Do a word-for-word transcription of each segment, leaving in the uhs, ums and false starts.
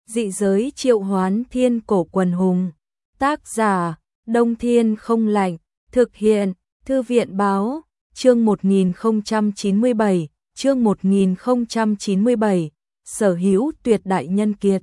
Dị giới triệu hoán thiên cổ quần hùng. Tác giả, Đông Thiên không lạnh. Thực hiện, Thư viện báo, chương một nghìn không trăm chín mươi bảy, chương một nghìn không trăm chín mươi bảy, sở hữu tuyệt đại nhân kiệt.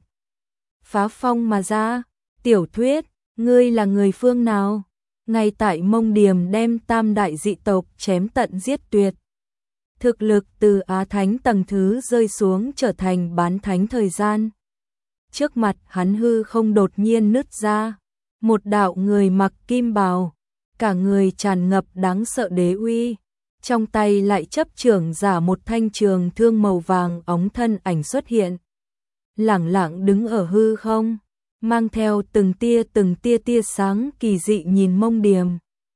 Phá phong mà ra, tiểu thuyết, ngươi là người phương nào? Ngay tại Mông Điềm đem tam đại dị tộc chém tận giết tuyệt. Thực lực từ Á Thánh tầng thứ rơi xuống trở thành bán thánh thời gian. Trước mặt hắn hư không đột nhiên nứt ra, một đạo người mặc kim bào, cả người tràn ngập đáng sợ đế uy, trong tay lại chấp trưởng giả một thanh trường thương màu vàng óng thân ảnh xuất hiện. Lẳng lặng đứng ở hư không, mang theo từng tia từng tia tia sáng kỳ dị nhìn Mông Điềm.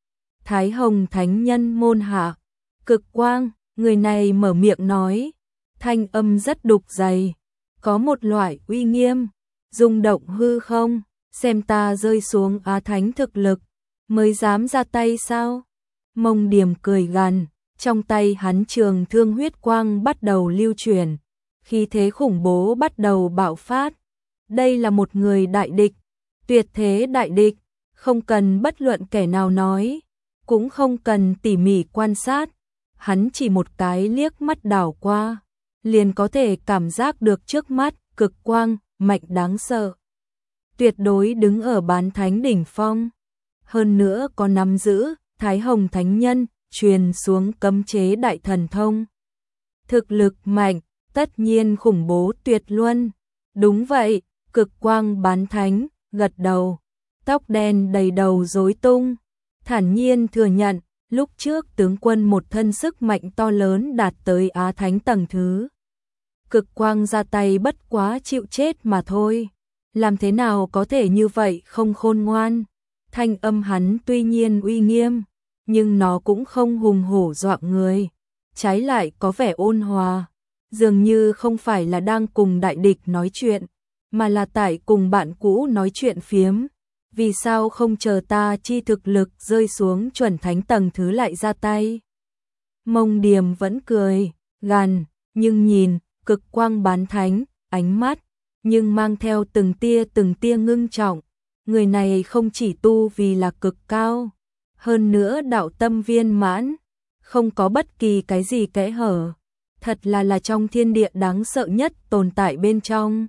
Thái Hồng Thánh Nhân môn hạ, Cực Quang, người này mở miệng nói, thanh âm rất đục dày, có một loại uy nghiêm, rung động hư không, xem ta rơi xuống Á Thánh thực lực, mới dám ra tay sao? Mông Điềm cười gằn, trong tay hắn trường thương huyết quang bắt đầu lưu chuyển, khí thế khủng bố bắt đầu bạo phát. Đây là một người đại địch, tuyệt thế đại địch, không cần bất luận kẻ nào nói, cũng không cần tỉ mỉ quan sát, hắn chỉ một cái liếc mắt đảo qua, liền có thể cảm giác được trước mắt cực quang, mạnh đáng sợ. Tuyệt đối đứng ở bán thánh đỉnh phong, hơn nữa có nắm giữ Thái Hồng Thánh Nhân truyền xuống cấm chế đại thần thông. Thực lực mạnh, tất nhiên khủng bố tuyệt luân. Đúng vậy, Cực Quang bán thánh, gật đầu, tóc đen đầy đầu rối tung, thản nhiên thừa nhận, lúc trước tướng quân một thân sức mạnh to lớn đạt tới Á Thánh tầng thứ. Cực Quang ra tay bất quá chịu chết mà thôi, làm thế nào có thể như vậy không khôn ngoan. Thanh âm hắn tuy nhiên uy nghiêm, nhưng nó cũng không hùng hổ dọa người, trái lại có vẻ ôn hòa, dường như không phải là đang cùng đại địch nói chuyện, mà là tại cùng bạn cũ nói chuyện phiếm. Vì sao không chờ ta chi thực lực rơi xuống chuẩn thánh tầng thứ lại ra tay? Mông Điềm vẫn cười, gằn, nhưng nhìn, Cực Quang bán thánh, ánh mắt, nhưng mang theo từng tia từng tia ngưng trọng. Người này không chỉ tu vì là cực cao, hơn nữa đạo tâm viên mãn, không có bất kỳ cái gì kẽ hở, thật là là trong thiên địa đáng sợ nhất tồn tại bên trong.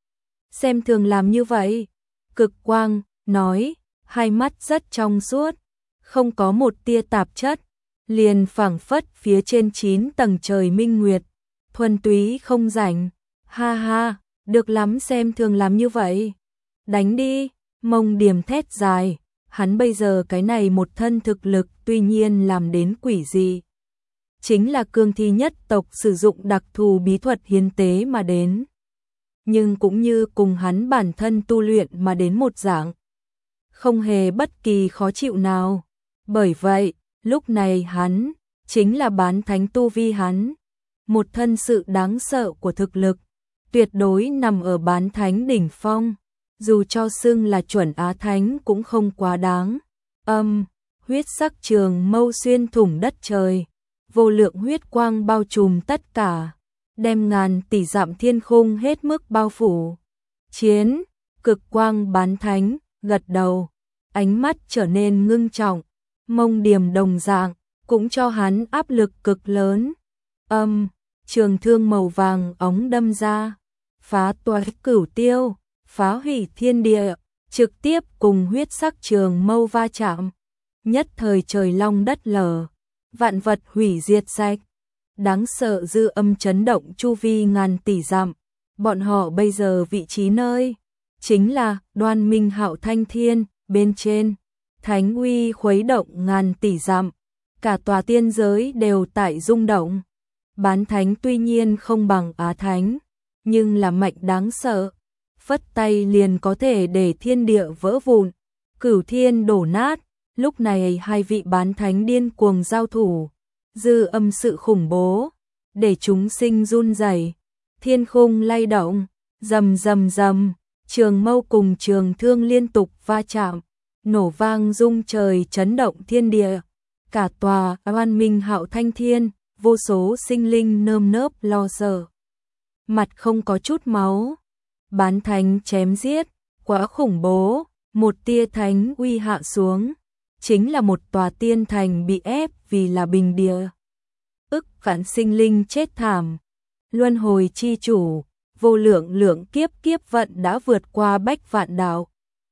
Xem thường làm như vậy, Cực Quang nói, hai mắt rất trong suốt, không có một tia tạp chất, liền phảng phất phía trên chín tầng trời minh nguyệt, thuần túy không rảnh. Ha ha, được lắm, xem thường làm như vậy. Đánh đi. Mông Điềm thét dài, hắn bây giờ cái này một thân thực lực tuy nhiên làm đến quỷ dị. Chính là cương thi nhất tộc sử dụng đặc thù bí thuật hiến tế mà đến. Nhưng cũng như cùng hắn bản thân tu luyện mà đến một dạng. Không hề bất kỳ khó chịu nào. Bởi vậy, lúc này hắn, chính là bán thánh tu vi hắn. Một thân sự đáng sợ của thực lực, tuyệt đối nằm ở bán thánh đỉnh phong. Dù cho xưng là chuẩn Á Thánh cũng không quá đáng. Âm, huyết sắc trường mâu xuyên thủng đất trời, vô lượng huyết quang bao trùm tất cả, đem ngàn tỷ dặm thiên khung hết mức bao phủ. Chiến, Cực Quang bán thánh, gật đầu, ánh mắt trở nên ngưng trọng, Mông Điềm đồng dạng, cũng cho hắn áp lực cực lớn. Âm, trường thương màu vàng óng đâm ra, phá toái cửu tiêu, phá hủy thiên địa, trực tiếp cùng huyết sắc trường mâu va chạm. Nhất thời trời long đất lở, vạn vật hủy diệt sạch. Đáng sợ dư âm chấn động chu vi ngàn tỷ dặm. Bọn họ bây giờ vị trí nơi, chính là Đoan Minh Hạo Thanh Thiên, bên trên. Thánh uy khuấy động ngàn tỷ dặm. Cả tòa tiên giới đều tại rung động. Bán thánh tuy nhiên không bằng Á Thánh, nhưng là mạnh đáng sợ. Phất tay liền có thể để thiên địa vỡ vụn, cửu thiên đổ nát. Lúc này hai vị bán thánh điên cuồng giao thủ, dư âm sự khủng bố, để chúng sinh run rẩy, thiên khung lay động, rầm rầm rầm, trường mâu cùng trường thương liên tục va chạm, nổ vang rung trời chấn động thiên địa. Cả tòa Đoan Minh Hạo Thanh Thiên, vô số sinh linh nơm nớp lo sợ. Mặt không có chút máu. bán thánh chém giết, quá khủng bố, một tia thánh uy hạ xuống, chính là một tòa tiên thành bị ép vì là bình địa. Ức vạn sinh linh chết thảm, luân hồi chi chủ, vô lượng lượng kiếp kiếp vận đã vượt qua bách vạn đạo.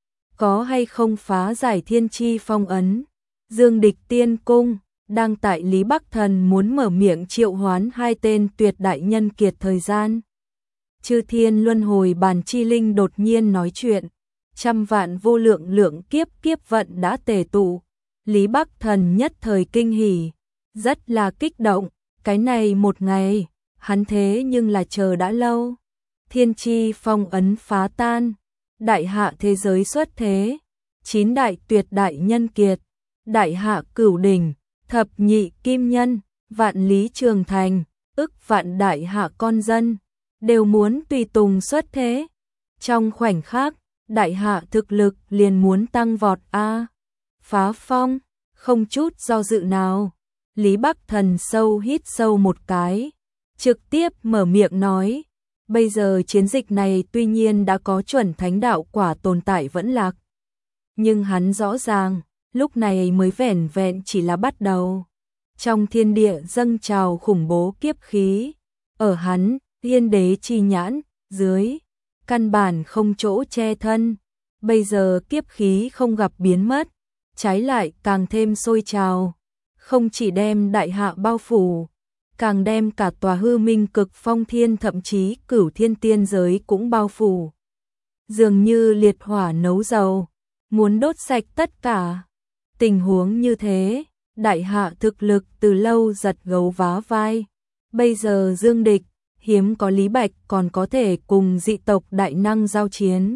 Có hay không phá giải thiên chi phong ấn, Dương Địch Tiên Cung, đang tại Lý Bắc Thần muốn mở miệng triệu hoán hai tên tuyệt đại nhân kiệt thời gian. Chư thiên luân hồi bàn chi linh đột nhiên nói chuyện, trăm vạn vô lượng lượng kiếp kiếp vận đã tề tụ, Lý Bắc Thần nhất thời kinh hỉ, rất là kích động, cái này một ngày, hắn thế nhưng là chờ đã lâu. Thiên chi phong ấn phá tan, đại hạ thế giới xuất thế, chín đại tuyệt đại nhân kiệt, đại hạ cửu đỉnh, thập nhị kim nhân, vạn lý trường thành, ức vạn đại hạ con dân, đều muốn tùy tùng xuất thế. Trong khoảnh khắc, đại hạ thực lực liền muốn tăng vọt a. Phá phong, không chút do dự nào, Lý Bắc Thần sâu hít sâu một cái, trực tiếp mở miệng nói, bây giờ chiến dịch này tuy nhiên đã có chuẩn thánh đạo quả tồn tại vẫn lạc, nhưng hắn rõ ràng, lúc này mới vẻn vẹn chỉ là bắt đầu. Trong thiên địa dâng trào khủng bố kiếp khí, ở hắn, thiên đế chi nhãn, dưới, căn bản không chỗ che thân, bây giờ kiếp khí không gặp biến mất, trái lại càng thêm sôi trào, không chỉ đem đại hạ bao phủ, càng đem cả tòa hư minh cực phong thiên thậm chí cửu thiên tiên giới cũng bao phủ. Dường như liệt hỏa nấu dầu, muốn đốt sạch tất cả. Tình huống như thế, đại hạ thực lực từ lâu giật gấu vá vai. Bây giờ Dương Địch, hiếm có Lý Bạch còn có thể cùng dị tộc đại năng giao chiến.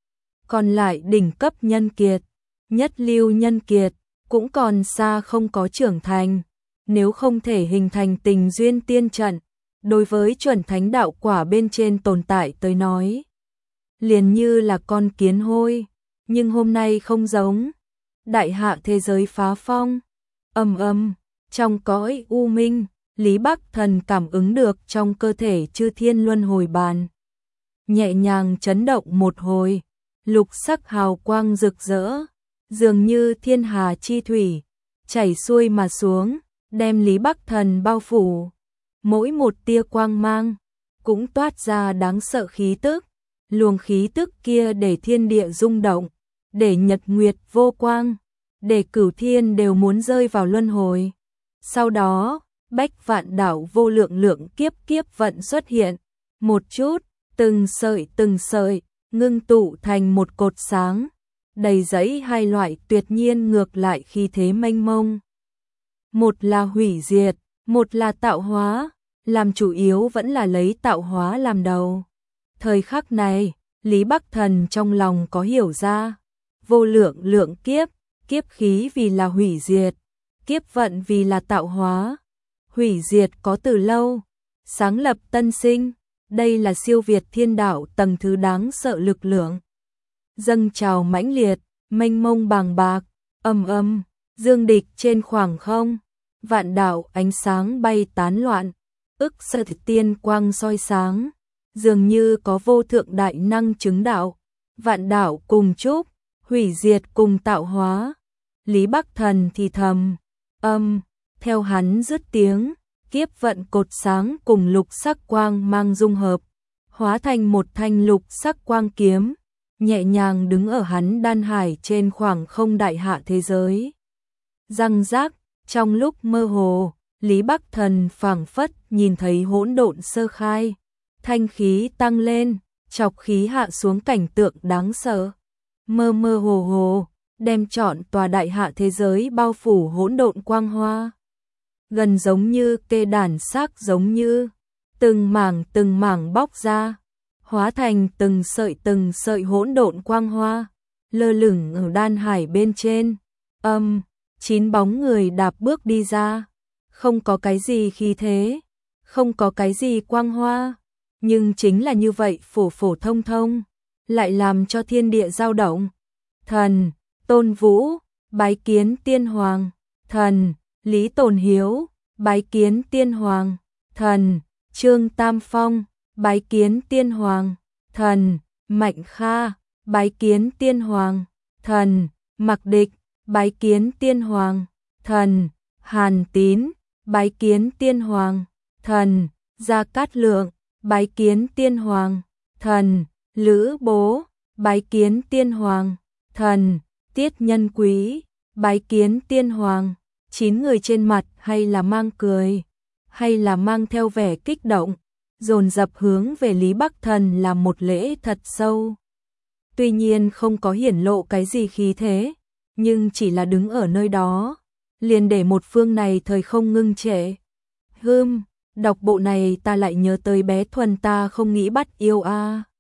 Còn lại đỉnh cấp nhân kiệt, nhất lưu nhân kiệt, cũng còn xa không có trưởng thành. Nếu không thể hình thành tình duyên tiên trận, đối với chuẩn thánh đạo quả bên trên tồn tại tới nói, liền như là con kiến hôi, nhưng hôm nay không giống. Đại hạ thế giới phá phong, ầm ầm, trong cõi u minh, Lý Bắc Thần cảm ứng được trong cơ thể chư thiên luân hồi bàn. Nhẹ nhàng chấn động một hồi, lục sắc hào quang rực rỡ, dường như thiên hà chi thủy, chảy xuôi mà xuống, đem Lý Bắc Thần bao phủ. Mỗi một tia quang mang, cũng toát ra đáng sợ khí tức, luồng khí tức kia để thiên địa rung động, để nhật nguyệt vô quang, để cửu thiên đều muốn rơi vào luân hồi. Sau đó, bách vạn đảo vô lượng lượng kiếp kiếp vận xuất hiện, một chút, từng sợi từng sợi, ngưng tụ thành một cột sáng, đầy dẫy hai loại tuyệt nhiên ngược lại khí thế mênh mông. Một là hủy diệt, một là tạo hóa, làm chủ yếu vẫn là lấy tạo hóa làm đầu. Thời khắc này, Lý Bắc Thần trong lòng có hiểu ra, vô lượng lượng kiếp, kiếp khí vì là hủy diệt, kiếp vận vì là tạo hóa. Hủy diệt có từ lâu, sáng lập tân sinh, đây là siêu việt thiên đạo tầng thứ đáng sợ lực lượng. Dâng trào mãnh liệt, mênh mông bàng bạc, âm âm, Dương Địch trên khoảng không, vạn đạo ánh sáng bay tán loạn, ức sợ tiên quang soi sáng, dường như có vô thượng đại năng chứng đạo, vạn đạo cùng chúc, hủy diệt cùng tạo hóa. Lý Bắc Thần thì thầm, âm, theo hắn dứt tiếng, kiếp vận cột sáng cùng lục sắc quang mang dung hợp, hóa thành một thanh lục sắc quang kiếm, nhẹ nhàng đứng ở hắn đan hải trên khoảng không đại hạ thế giới. Răng rác, trong lúc mơ hồ, Lý Bắc Thần phảng phất nhìn thấy hỗn độn sơ khai, thanh khí tăng lên, chọc khí hạ xuống cảnh tượng đáng sợ, mơ mơ hồ hồ, đem trọn tòa đại hạ thế giới bao phủ hỗn độn quang hoa. Gần giống như kê đàn xác giống như, từng mảng từng mảng bóc ra, hóa thành từng sợi từng sợi hỗn độn quang hoa, lơ lửng ở đan hải bên trên. Âm, chín bóng người đạp bước đi ra, không có cái gì khí thế, không có cái gì quang hoa, nhưng chính là như vậy phổ phổ thông thông, lại làm cho thiên địa dao động. Thần, Tôn Vũ, bái kiến tiên hoàng. Thần, Lý Tồn Hiếu, bái kiến tiên hoàng. Thần, Trương Tam Phong, bái kiến tiên hoàng. Thần, Mạnh Kha, bái kiến tiên hoàng. Thần, Mặc Địch, bái kiến tiên hoàng. Thần, Hàn Tín, bái kiến tiên hoàng. Thần, Gia Cát Lượng, bái kiến tiên hoàng. Thần, Lữ Bố, bái kiến tiên hoàng. Thần, Tiết Nhân Quý, bái kiến tiên hoàng. Chín người trên mặt hay là mang cười, hay là mang theo vẻ kích động, dồn dập hướng về Lý Bắc Thần làm một lễ thật sâu. Tuy nhiên không có hiển lộ cái gì khí thế, nhưng chỉ là đứng ở nơi đó, liền để một phương này thời không ngưng trệ. Hừm, đọc bộ này ta lại nhớ tới bé Thuần ta không nghĩ bắt yêu a.